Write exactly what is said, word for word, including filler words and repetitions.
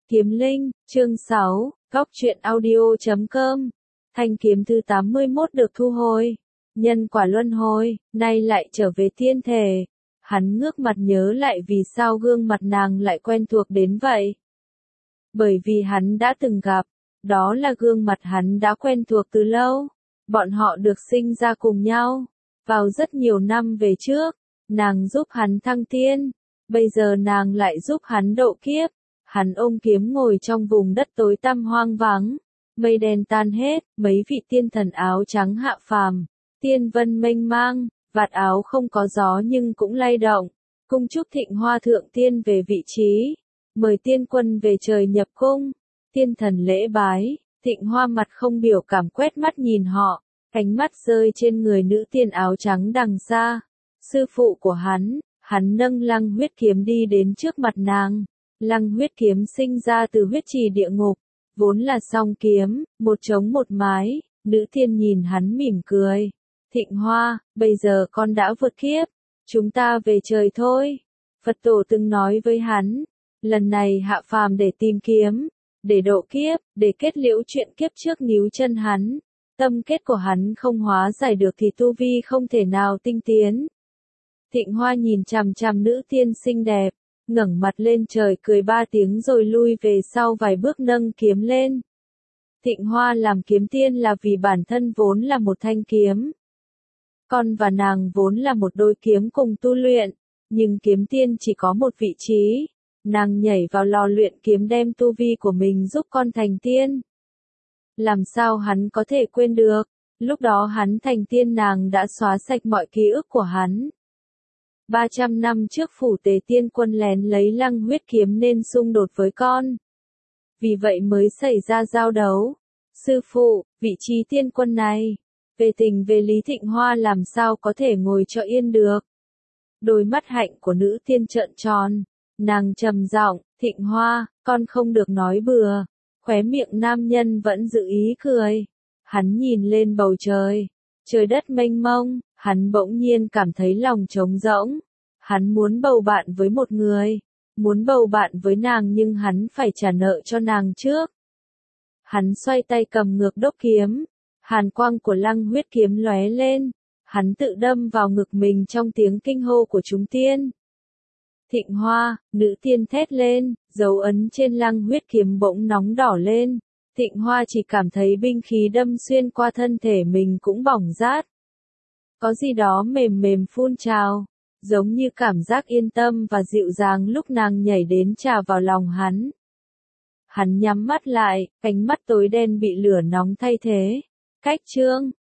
Kiếm Linh, chương sáu, Góc truyện audio chấm com. Thanh kiếm thứ tám mươi mốt được thu hồi. Nhân quả luân hồi, nay lại trở về thiên thể. Hắn ngước mặt nhớ lại vì sao gương mặt nàng lại quen thuộc đến vậy. Bởi vì hắn đã từng gặp, đó là gương mặt hắn đã quen thuộc từ lâu. Bọn họ được sinh ra cùng nhau. Vào rất nhiều năm về trước, nàng giúp hắn thăng tiên. Bây giờ nàng lại giúp hắn độ kiếp. Hắn ôm kiếm ngồi trong vùng đất tối tăm hoang vắng. Mây đen tan hết, mấy vị tiên thần áo trắng hạ phàm. Tiên vân mênh mang, vạt áo không có gió nhưng cũng lay động. Cung chúc Thịnh Hoa thượng tiên về vị trí. Mời tiên quân về trời nhập cung. Tiên thần lễ bái, Thịnh Hoa mặt không biểu cảm quét mắt nhìn họ. Ánh mắt rơi trên người nữ tiên áo trắng đằng xa. Sư phụ của hắn, hắn nâng lăng huyết kiếm đi đến trước mặt nàng. Lăng huyết kiếm sinh ra từ huyết trì địa ngục, vốn là song kiếm, một trống một mái. Nữ tiên nhìn hắn mỉm cười. Thịnh Hoa, bây giờ con đã vượt kiếp, chúng ta về trời thôi. Phật tổ từng nói với hắn, lần này hạ phàm để tìm kiếm, để độ kiếp, để kết liễu chuyện kiếp trước níu chân hắn. Tâm kết của hắn không hóa giải được thì tu vi không thể nào tinh tiến. Thịnh Hoa nhìn chằm chằm nữ tiên xinh đẹp, ngẩng mặt lên trời cười ba tiếng rồi lui về sau vài bước nâng kiếm lên. Thịnh Hoa làm kiếm tiên là vì bản thân vốn là một thanh kiếm. Con và nàng vốn là một đôi kiếm cùng tu luyện, nhưng kiếm tiên chỉ có một vị trí. Nàng nhảy vào lò luyện kiếm đem tu vi của mình giúp con thành tiên. Làm sao hắn có thể quên được, lúc đó hắn thành tiên nàng đã xóa sạch mọi ký ức của hắn. ba trăm năm trước phủ Tề Tiên Quân lén lấy lăng huyết kiếm nên xung đột với con. Vì vậy mới xảy ra giao đấu. Sư phụ, vị trí tiên quân này, về tình về lý Thịnh Hoa làm sao có thể ngồi cho yên được. Đôi mắt hạnh của nữ tiên trợn tròn, nàng trầm giọng, Thịnh Hoa, con không được nói bừa. Khóe miệng nam nhân vẫn giữ ý cười. Hắn nhìn lên bầu trời, trời đất mênh mông, hắn bỗng nhiên cảm thấy lòng trống rỗng. Hắn muốn bầu bạn với một người, muốn bầu bạn với nàng nhưng hắn phải trả nợ cho nàng trước. Hắn xoay tay cầm ngược đốc kiếm, hàn quang của lăng huyết kiếm lóe lên, hắn tự đâm vào ngực mình trong tiếng kinh hô của chúng tiên. Thịnh Hoa, nữ tiên thét lên, dấu ấn trên lăng huyết kiếm bỗng nóng đỏ lên. Thịnh Hoa chỉ cảm thấy binh khí đâm xuyên qua thân thể mình cũng bỏng rát. Có gì đó mềm mềm phun trào, giống như cảm giác yên tâm và dịu dàng lúc nàng nhảy đến trà vào lòng hắn. Hắn nhắm mắt lại, cánh mắt tối đen bị lửa nóng thay thế. Cách chương,